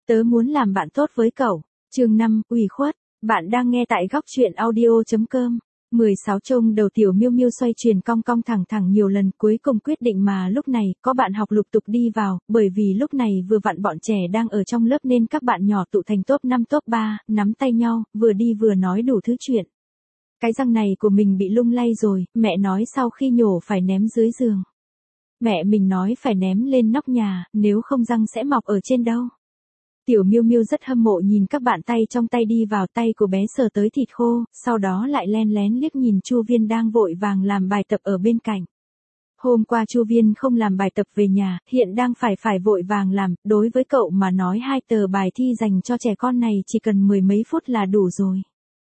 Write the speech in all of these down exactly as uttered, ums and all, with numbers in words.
Tớ muốn làm bạn tốt với cậu. Chương năm, ủy khuất. Bạn đang nghe tại góc truyện audio chấm com. mười sáu trông đầu tiểu Miêu Miêu xoay chuyển cong cong thẳng thẳng nhiều lần, cuối cùng quyết định mà lúc này có bạn học lục tục đi vào, bởi vì lúc này vừa vặn bọn trẻ đang ở trong lớp nên các bạn nhỏ tụ thành top năm top ba, nắm tay nhau, vừa đi vừa nói đủ thứ chuyện. Cái răng này của mình bị lung lay rồi, mẹ nói sau khi nhổ phải ném dưới giường. Mẹ mình nói phải ném lên nóc nhà, nếu không răng sẽ mọc ở trên đâu. Tiểu Miêu Miêu rất hâm mộ nhìn các bạn tay trong tay đi vào, tay của bé sờ tới thịt khô, sau đó lại len lén liếc nhìn Chu Viên đang vội vàng làm bài tập ở bên cạnh. Hôm qua Chu Viên không làm bài tập về nhà, hiện đang phải phải vội vàng làm, đối với cậu mà nói hai tờ bài thi dành cho trẻ con này chỉ cần mười mấy phút là đủ rồi.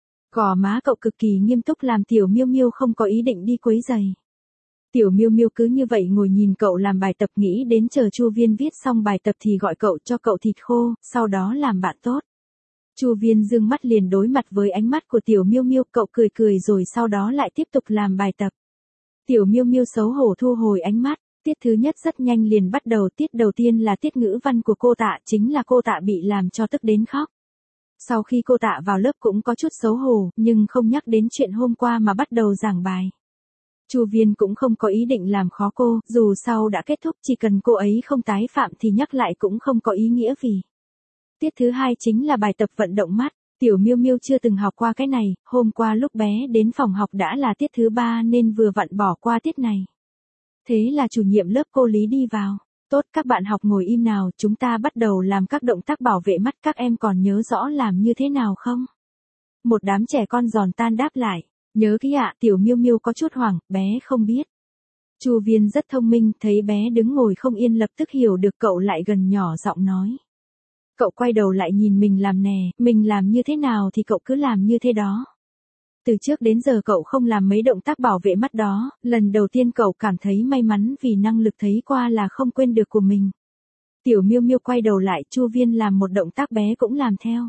Gò má cậu cực kỳ nghiêm túc làm Tiểu Miêu Miêu không có ý định đi quấy rầy. Tiểu Miêu Miêu cứ như vậy ngồi nhìn cậu làm bài tập, nghĩ đến chờ Chu Viên viết xong bài tập thì gọi cậu cho cậu thịt khô, sau đó làm bạn tốt. Chu Viên dương mắt liền đối mặt với ánh mắt của Tiểu Miêu Miêu, cậu cười cười rồi sau đó lại tiếp tục làm bài tập. Tiểu Miêu Miêu xấu hổ thu hồi ánh mắt, tiết thứ nhất rất nhanh liền bắt đầu, tiết đầu tiên là tiết ngữ văn của cô Tạ, chính là cô Tạ bị làm cho tức đến khóc. Sau khi cô Tạ vào lớp cũng có chút xấu hổ, nhưng không nhắc đến chuyện hôm qua mà bắt đầu giảng bài. Chu Viên cũng không có ý định làm khó cô, dù sau đã kết thúc chỉ cần cô ấy không tái phạm thì nhắc lại cũng không có ý nghĩa vì. Tiết thứ hai chính là bài tập vận động mắt, Tiểu Miêu Miêu chưa từng học qua cái này, hôm qua lúc bé đến phòng học đã là tiết thứ ba nên vừa vặn bỏ qua tiết này. Thế là chủ nhiệm lớp cô Lý đi vào. Tốt, các bạn học ngồi im nào, chúng ta bắt đầu làm các động tác bảo vệ mắt, các em còn nhớ rõ làm như thế nào không? Một đám trẻ con giòn tan đáp lại. Nhớ kỹ ạ. Tiểu Miêu Miêu có chút hoảng, bé không biết. Chu Viên rất thông minh, thấy bé đứng ngồi không yên lập tức hiểu được, cậu lại gần nhỏ giọng nói. Cậu quay đầu lại nhìn mình làm nè, mình làm như thế nào thì cậu cứ làm như thế đó. Từ trước đến giờ cậu không làm mấy động tác bảo vệ mắt đó, lần đầu tiên cậu cảm thấy may mắn vì năng lực thấy qua là không quên được của mình. Tiểu Miêu Miêu quay đầu lại, Chu Viên làm một động tác bé cũng làm theo.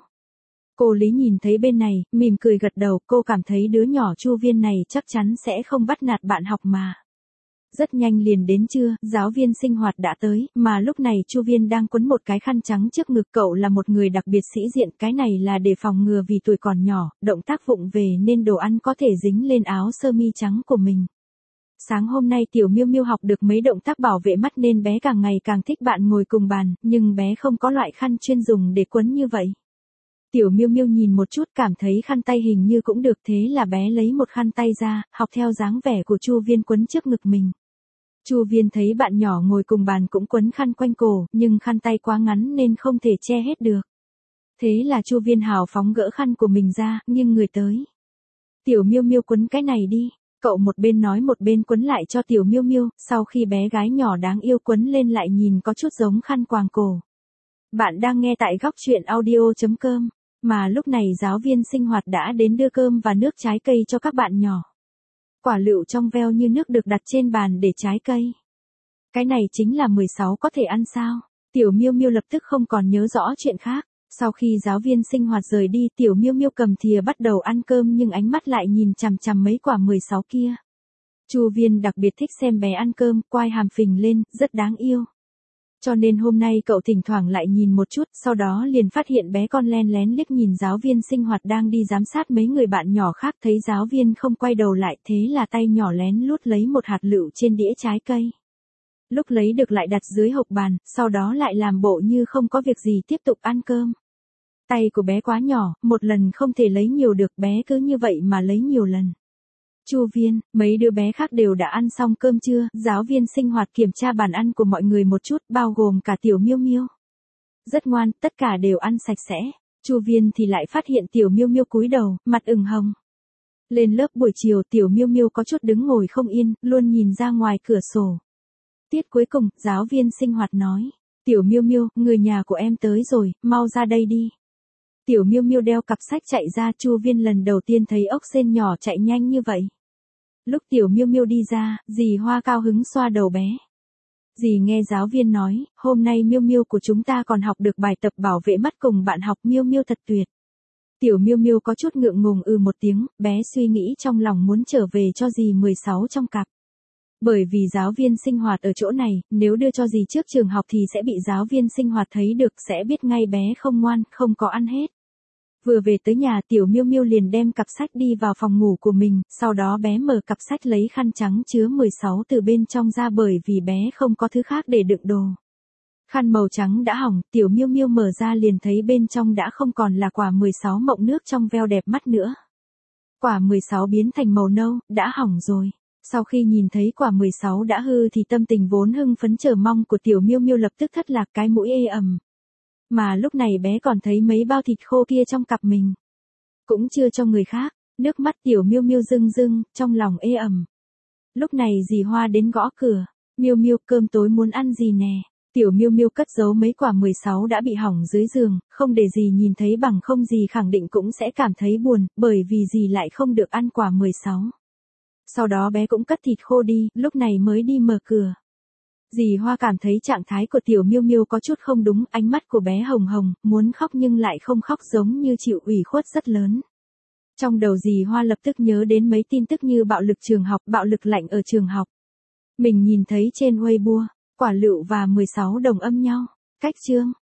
Cô Lý nhìn thấy bên này, mỉm cười gật đầu, cô cảm thấy đứa nhỏ Chu Viên này chắc chắn sẽ không bắt nạt bạn học mà. Rất nhanh liền đến trưa, giáo viên sinh hoạt đã tới, mà lúc này Chu Viên đang quấn một cái khăn trắng trước ngực, cậu là một người đặc biệt sĩ diện, cái này là để phòng ngừa vì tuổi còn nhỏ, động tác vụng về nên đồ ăn có thể dính lên áo sơ mi trắng của mình. Sáng hôm nay Tiểu Miêu Miêu học được mấy động tác bảo vệ mắt nên bé càng ngày càng thích bạn ngồi cùng bàn, nhưng bé không có loại khăn chuyên dùng để quấn như vậy. Tiểu Miêu Miêu nhìn một chút cảm thấy khăn tay hình như cũng được, thế là bé lấy một khăn tay ra, học theo dáng vẻ của Chu Viên quấn trước ngực mình. Chu Viên thấy bạn nhỏ ngồi cùng bàn cũng quấn khăn quanh cổ, nhưng khăn tay quá ngắn nên không thể che hết được. Thế là Chu Viên hào phóng gỡ khăn của mình ra, nhưng người tới. Tiểu Miêu Miêu quấn cái này đi. Cậu một bên nói một bên quấn lại cho Tiểu Miêu Miêu, sau khi bé gái nhỏ đáng yêu quấn lên lại nhìn có chút giống khăn quàng cổ. Bạn đang nghe tại góc truyện audio chấm com. Mà lúc này giáo viên sinh hoạt đã đến đưa cơm và nước trái cây cho các bạn nhỏ. Quả lựu trong veo như nước được đặt trên bàn để trái cây. Cái này chính là mười sáu có thể ăn sao? Tiểu Miêu Miêu lập tức không còn nhớ rõ chuyện khác. Sau khi giáo viên sinh hoạt rời đi, Tiểu Miêu Miêu cầm thìa bắt đầu ăn cơm nhưng ánh mắt lại nhìn chằm chằm mấy quả mười sáu kia. Chu Viên đặc biệt thích xem bé ăn cơm, quai hàm phình lên, rất đáng yêu. Cho nên hôm nay cậu thỉnh thoảng lại nhìn một chút, sau đó liền phát hiện bé con len lén liếc nhìn giáo viên sinh hoạt đang đi giám sát mấy người bạn nhỏ khác, thấy giáo viên không quay đầu lại, thế là tay nhỏ lén lút lấy một hạt lựu trên đĩa trái cây. Lúc lấy được lại đặt dưới hộc bàn, sau đó lại làm bộ như không có việc gì tiếp tục ăn cơm. Tay của bé quá nhỏ, một lần không thể lấy nhiều được, bé cứ như vậy mà lấy nhiều lần. Chu Viên, mấy đứa bé khác đều đã ăn xong cơm chưa? Giáo viên sinh hoạt kiểm tra bàn ăn của mọi người một chút, bao gồm cả Tiểu Miêu Miêu. Rất ngoan, tất cả đều ăn sạch sẽ. Chu Viên thì lại phát hiện Tiểu Miêu Miêu cúi đầu, mặt ửng hồng. Lên lớp buổi chiều Tiểu Miêu Miêu có chút đứng ngồi không yên, luôn nhìn ra ngoài cửa sổ. Tiết cuối cùng, giáo viên sinh hoạt nói. Tiểu Miêu Miêu, người nhà của em tới rồi, mau ra đây đi. Tiểu Miêu Miêu đeo cặp sách chạy ra, Chu Viên lần đầu tiên thấy ốc sên nhỏ chạy nhanh như vậy. Lúc Tiểu Miêu Miêu đi ra, dì Hoa cao hứng xoa đầu bé. Dì nghe giáo viên nói, hôm nay Miêu Miêu của chúng ta còn học được bài tập bảo vệ mắt cùng bạn học, Miêu Miêu thật tuyệt. Tiểu Miêu Miêu có chút ngượng ngùng ừ một tiếng, bé suy nghĩ trong lòng muốn trở về cho dì mười sáu trong cặp. Bởi vì giáo viên sinh hoạt ở chỗ này, nếu đưa cho dì trước trường học thì sẽ bị giáo viên sinh hoạt thấy được, sẽ biết ngay bé không ngoan, không có ăn hết. Vừa về tới nhà, tiểu Miêu Miêu liền đem cặp sách đi vào phòng ngủ của mình, sau đó bé mở cặp sách lấy khăn trắng chứa mười sáu từ bên trong ra bởi vì bé không có thứ khác để đựng đồ. Khăn màu trắng đã hỏng, tiểu Miêu Miêu mở ra liền thấy bên trong đã không còn là quả mười sáu mọng nước trong veo đẹp mắt nữa. Quả mười sáu biến thành màu nâu, đã hỏng rồi. Sau khi nhìn thấy quả mười sáu đã hư thì tâm tình vốn hưng phấn chờ mong của tiểu Miêu Miêu lập tức thất lạc, cái mũi ê ẩm. Mà lúc này bé còn thấy mấy bao thịt khô kia trong cặp mình. Cũng chưa cho người khác, nước mắt tiểu Miêu Miêu rưng rưng, trong lòng ê ẩm. Lúc này dì Hoa đến gõ cửa, Miêu Miêu cơm tối muốn ăn gì nè. Tiểu Miêu Miêu cất giấu mấy quả mười sáu đã bị hỏng dưới giường, không để dì nhìn thấy bằng không dì khẳng định cũng sẽ cảm thấy buồn, bởi vì dì lại không được ăn quả mười sáu. Sau đó bé cũng cất thịt khô đi, lúc này mới đi mở cửa. Dì Hoa cảm thấy trạng thái của tiểu Miêu Miêu có chút không đúng, ánh mắt của bé hồng hồng, muốn khóc nhưng lại không khóc giống như chịu ủy khuất rất lớn. Trong đầu dì Hoa lập tức nhớ đến mấy tin tức như bạo lực trường học, bạo lực lạnh ở trường học. Mình nhìn thấy trên Weibo, quả lựu và mười sáu đồng âm nhau. Cách chương